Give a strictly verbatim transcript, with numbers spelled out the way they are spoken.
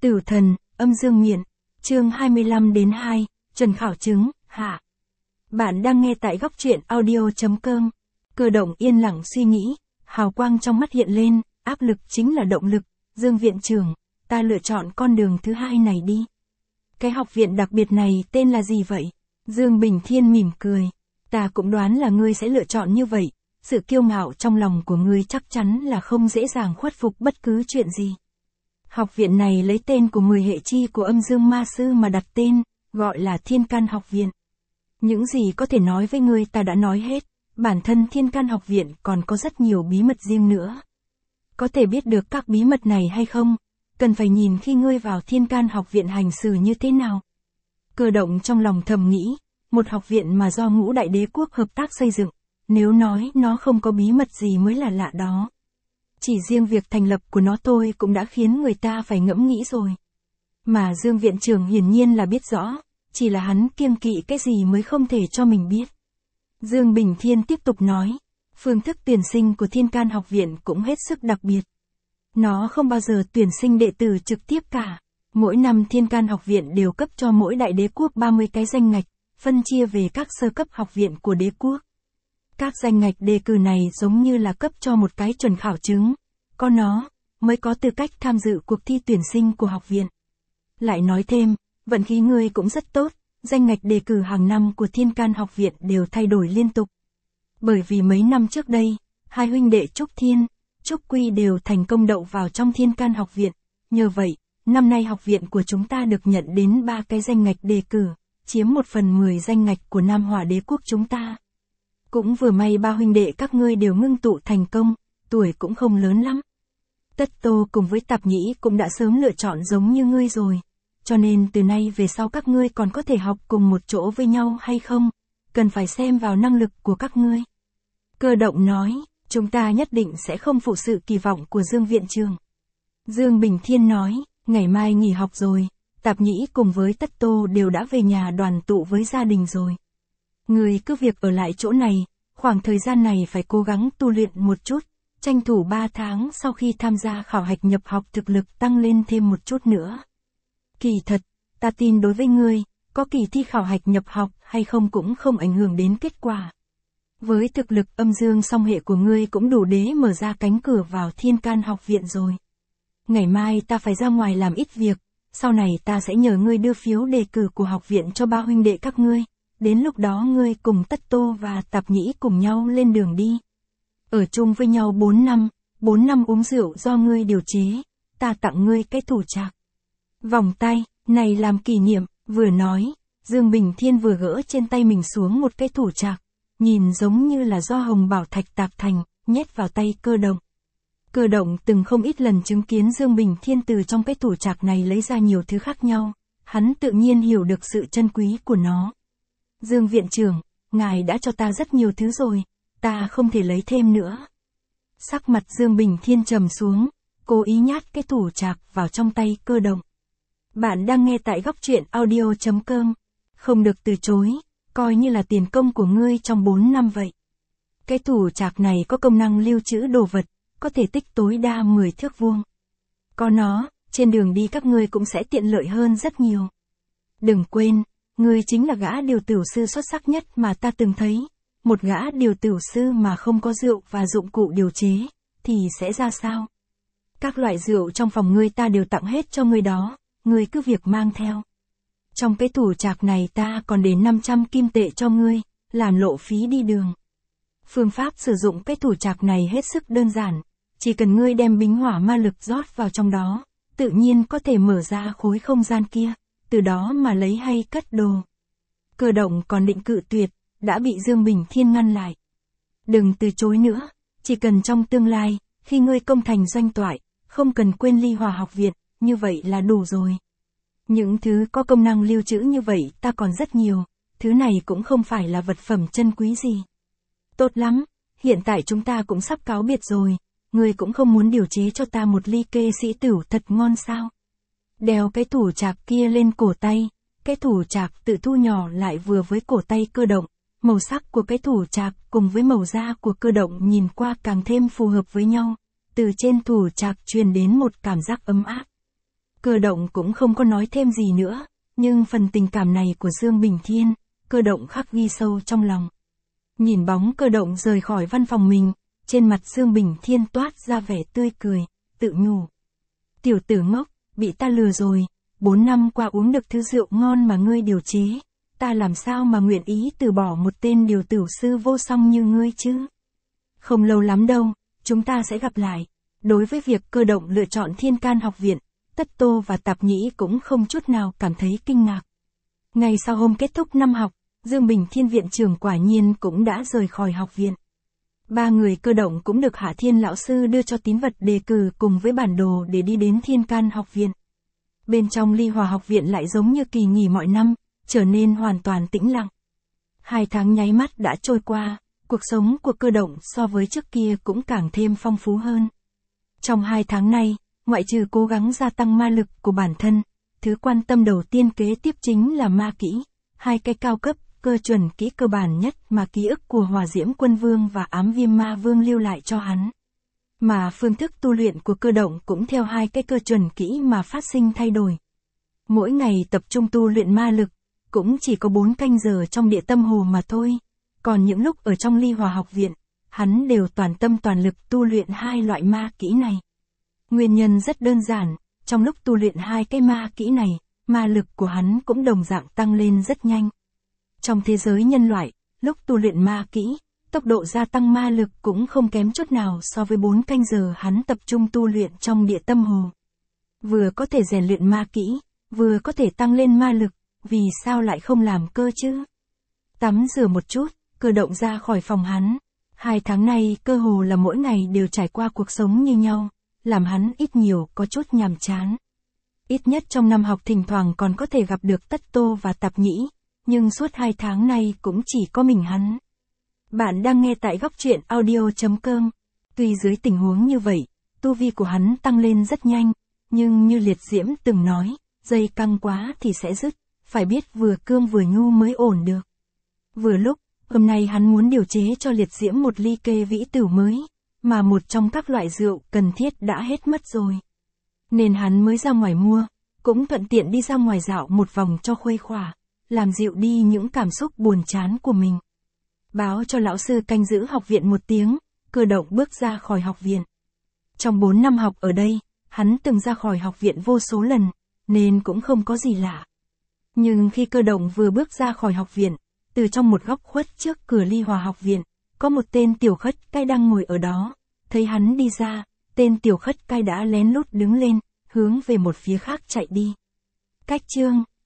Tử thần, âm dương miện, chương hai mươi lăm đến hai, Trần Khảo Chứng, hạ. Bạn đang nghe tại góc truyện audio.com. Cơ động yên lặng suy nghĩ, hào quang trong mắt hiện lên, áp lực chính là động lực. Dương viện trưởng, ta lựa chọn con đường thứ hai này đi. Cái học viện đặc biệt này tên là gì vậy? Dương Bình Thiên mỉm cười. Ta cũng đoán là ngươi sẽ lựa chọn như vậy. Sự kiêu ngạo trong lòng của ngươi chắc chắn là không dễ dàng khuất phục bất cứ chuyện gì. Học viện này lấy tên của mười hệ chi của âm dương ma sư mà đặt tên, gọi là Thiên Can Học Viện. Những gì có thể nói với ngươi ta đã nói hết, bản thân Thiên Can Học Viện còn có rất nhiều bí mật riêng nữa. Có thể biết được các bí mật này hay không, cần phải nhìn khi ngươi vào Thiên Can Học Viện hành xử như thế nào. Cơ động trong lòng thầm nghĩ, một học viện mà do ngũ đại đế quốc hợp tác xây dựng, nếu nói nó không có bí mật gì mới là lạ đó. Chỉ riêng việc thành lập của nó thôi cũng đã khiến người ta phải ngẫm nghĩ rồi. Mà Dương viện trưởng hiển nhiên là biết rõ, chỉ là hắn kiêng kỵ cái gì mới không thể cho mình biết. Dương Bình Thiên tiếp tục nói, phương thức tuyển sinh của Thiên Can Học Viện cũng hết sức đặc biệt. Nó không bao giờ tuyển sinh đệ tử trực tiếp cả. Mỗi năm Thiên Can Học Viện đều cấp cho mỗi đại đế quốc ba mươi cái danh ngạch, phân chia về các sơ cấp học viện của đế quốc. Các danh ngạch đề cử này giống như là cấp cho một cái chuẩn khảo chứng, có nó, mới có tư cách tham dự cuộc thi tuyển sinh của học viện. Lại nói thêm, vận khí ngươi cũng rất tốt, danh ngạch đề cử hàng năm của Thiên Can Học Viện đều thay đổi liên tục. Bởi vì mấy năm trước đây, hai huynh đệ Trúc Thiên, Trúc Quy đều thành công đậu vào trong Thiên Can Học Viện, nhờ vậy, năm nay học viện của chúng ta được nhận đến ba cái danh ngạch đề cử, chiếm một phần mười danh ngạch của Nam Hỏa Đế quốc chúng ta. Cũng vừa may ba huynh đệ các ngươi đều ngưng tụ thành công, tuổi cũng không lớn lắm. Tất Tô cùng với Tạp Nhĩ cũng đã sớm lựa chọn giống như ngươi rồi, cho nên từ nay về sau các ngươi còn có thể học cùng một chỗ với nhau hay không, cần phải xem vào năng lực của các ngươi. Cơ động nói, chúng ta nhất định sẽ không phụ sự kỳ vọng của Dương viện trưởng. Dương Bình Thiên nói, ngày mai nghỉ học rồi, Tạp Nhĩ cùng với Tất Tô đều đã về nhà đoàn tụ với gia đình rồi. Ngươi cứ việc ở lại chỗ này, khoảng thời gian này phải cố gắng tu luyện một chút, tranh thủ ba tháng sau khi tham gia khảo hạch nhập học thực lực tăng lên thêm một chút nữa. Kỳ thật, ta tin đối với ngươi, có kỳ thi khảo hạch nhập học hay không cũng không ảnh hưởng đến kết quả. Với thực lực âm dương song hệ của ngươi cũng đủ để mở ra cánh cửa vào Thiên Can Học Viện rồi. Ngày mai ta phải ra ngoài làm ít việc, sau này ta sẽ nhờ ngươi đưa phiếu đề cử của học viện cho ba huynh đệ các ngươi. Đến lúc đó ngươi cùng Tất Tô và Tạp Nhĩ cùng nhau lên đường đi. Ở chung với nhau bốn năm, bốn năm uống rượu do ngươi điều chế, ta tặng ngươi cái thủ trạc. Vòng tay, này làm kỷ niệm, vừa nói, Dương Bình Thiên vừa gỡ trên tay mình xuống một cái thủ trạc, nhìn giống như là do hồng bảo thạch tạc thành, nhét vào tay Cơ động. Cơ động từng không ít lần chứng kiến Dương Bình Thiên từ trong cái thủ trạc này lấy ra nhiều thứ khác nhau, hắn tự nhiên hiểu được sự chân quý của nó. Dương viện trưởng, ngài đã cho ta rất nhiều thứ rồi, ta không thể lấy thêm nữa. Sắc mặt Dương Bình Thiên trầm xuống, cố ý nhát cái thủ trạc vào trong tay Cơ động. Bạn đang nghe tại góc truyện audio.com, không được từ chối, coi như là tiền công của ngươi trong bốn năm vậy. Cái thủ trạc này có công năng lưu trữ đồ vật, có thể tích tối đa mười thước vuông. Có nó, trên đường đi các ngươi cũng sẽ tiện lợi hơn rất nhiều. Đừng quên, ngươi chính là gã điều tửu sư xuất sắc nhất mà ta từng thấy. Một gã điều tửu sư mà không có rượu và dụng cụ điều chế, thì sẽ ra sao? Các loại rượu trong phòng ngươi ta đều tặng hết cho ngươi đó, ngươi cứ việc mang theo. Trong cái thủ trạc này ta còn đến năm trăm kim tệ cho ngươi, làm lộ phí đi đường. Phương pháp sử dụng cái thủ trạc này hết sức đơn giản, chỉ cần ngươi đem bính hỏa ma lực rót vào trong đó, tự nhiên có thể mở ra khối không gian kia, từ đó mà lấy hay cất đồ. Cơ động còn định cự tuyệt, đã bị Dương Bình Thiên ngăn lại. Đừng từ chối nữa, chỉ cần trong tương lai, khi ngươi công thành doanh toại, không cần quên Ly Hòa Học Viện, như vậy là đủ rồi. Những thứ có công năng lưu trữ như vậy ta còn rất nhiều, thứ này cũng không phải là vật phẩm chân quý gì. Tốt lắm, hiện tại chúng ta cũng sắp cáo biệt rồi, ngươi cũng không muốn điều chế cho ta một ly kê sĩ tửu thật ngon sao? Đeo cái thủ trạc kia lên cổ tay, cái thủ trạc tự thu nhỏ lại vừa với cổ tay Cơ động, màu sắc của cái thủ trạc cùng với màu da của Cơ động nhìn qua càng thêm phù hợp với nhau, từ trên thủ trạc truyền đến một cảm giác ấm áp. Cơ động cũng không có nói thêm gì nữa, nhưng phần tình cảm này của Dương Bình Thiên, cơ động khắc ghi sâu trong lòng. Nhìn bóng cơ động rời khỏi văn phòng mình, trên mặt Dương Bình Thiên toát ra vẻ tươi cười, tự nhủ. Tiểu tử ngốc, bị ta lừa rồi, bốn năm qua uống được thứ rượu ngon mà ngươi điều chế, ta làm sao mà nguyện ý từ bỏ một tên điều tử sư vô song như ngươi chứ? Không lâu lắm đâu, chúng ta sẽ gặp lại. Đối với việc cơ động lựa chọn Thiên Can học viện, Tất Tô và Tạp Nhĩ cũng không chút nào cảm thấy kinh ngạc. Ngày sau hôm kết thúc năm học, Dương Bình Thiên viện trưởng quả nhiên cũng đã rời khỏi học viện. Ba người cơ động cũng được Hạ Thiên lão sư đưa cho tín vật đề cử cùng với bản đồ để đi đến Thiên Can học viện. Bên trong Ly Hòa học viện lại giống như kỳ nghỉ mọi năm, trở nên hoàn toàn tĩnh lặng. Hai tháng nháy mắt đã trôi qua, cuộc sống của cơ động so với trước kia cũng càng thêm phong phú hơn. Trong hai tháng này, ngoại trừ cố gắng gia tăng ma lực của bản thân, thứ quan tâm đầu tiên kế tiếp chính là ma kỹ, hai cái cao cấp, cơ chuẩn kỹ cơ bản nhất mà ký ức của Hỏa Diễm Quân Vương và Ám Viêm Ma Vương lưu lại cho hắn. Mà phương thức tu luyện của cơ động cũng theo hai cái cơ chuẩn kỹ mà phát sinh thay đổi. Mỗi ngày tập trung tu luyện ma lực, cũng chỉ có bốn canh giờ trong địa tâm hồ mà thôi. Còn những lúc ở trong Ly Hòa học viện, hắn đều toàn tâm toàn lực tu luyện hai loại ma kỹ này. Nguyên nhân rất đơn giản, trong lúc tu luyện hai cái ma kỹ này, ma lực của hắn cũng đồng dạng tăng lên rất nhanh. Trong thế giới nhân loại, lúc tu luyện ma kỹ, tốc độ gia tăng ma lực cũng không kém chút nào so với bốn canh giờ hắn tập trung tu luyện trong địa tâm hồ. Vừa có thể rèn luyện ma kỹ, vừa có thể tăng lên ma lực, vì sao lại không làm cơ chứ? Tắm rửa một chút, cơ động ra khỏi phòng hắn. Hai tháng nay cơ hồ là mỗi ngày đều trải qua cuộc sống như nhau, làm hắn ít nhiều có chút nhàm chán. Ít nhất trong năm học thỉnh thoảng còn có thể gặp được Tất Tô và Tạp Nhĩ, nhưng suốt hai tháng nay cũng chỉ có mình hắn. Bạn đang nghe tại góc truyện audio chấm com. Tuy dưới tình huống như vậy, tu vi của hắn tăng lên rất nhanh, nhưng như Liệt Diễm từng nói, dây căng quá thì sẽ dứt, phải biết vừa cương vừa nhu mới ổn được. Vừa lúc, hôm nay hắn muốn điều chế cho Liệt Diễm một ly kê vĩ tử mới, mà một trong các loại rượu cần thiết đã hết mất rồi. Nên hắn mới ra ngoài mua, cũng thuận tiện đi ra ngoài dạo một vòng cho khuây khỏa, làm dịu đi những cảm xúc buồn chán của mình. Báo cho lão sư canh giữ học viện một tiếng, cơ động bước ra khỏi học viện. Trong bốn năm học ở đây, hắn từng ra khỏi học viện vô số lần, nên cũng không có gì lạ. Nhưng khi cơ động vừa bước ra khỏi học viện, từ trong một góc khuất trước cửa Ly Hòa học viện, có một tên tiểu khất cai đang ngồi ở đó. Thấy hắn đi ra, tên tiểu khất cai đã lén lút đứng lên, hướng về một phía khác chạy đi. Cách chương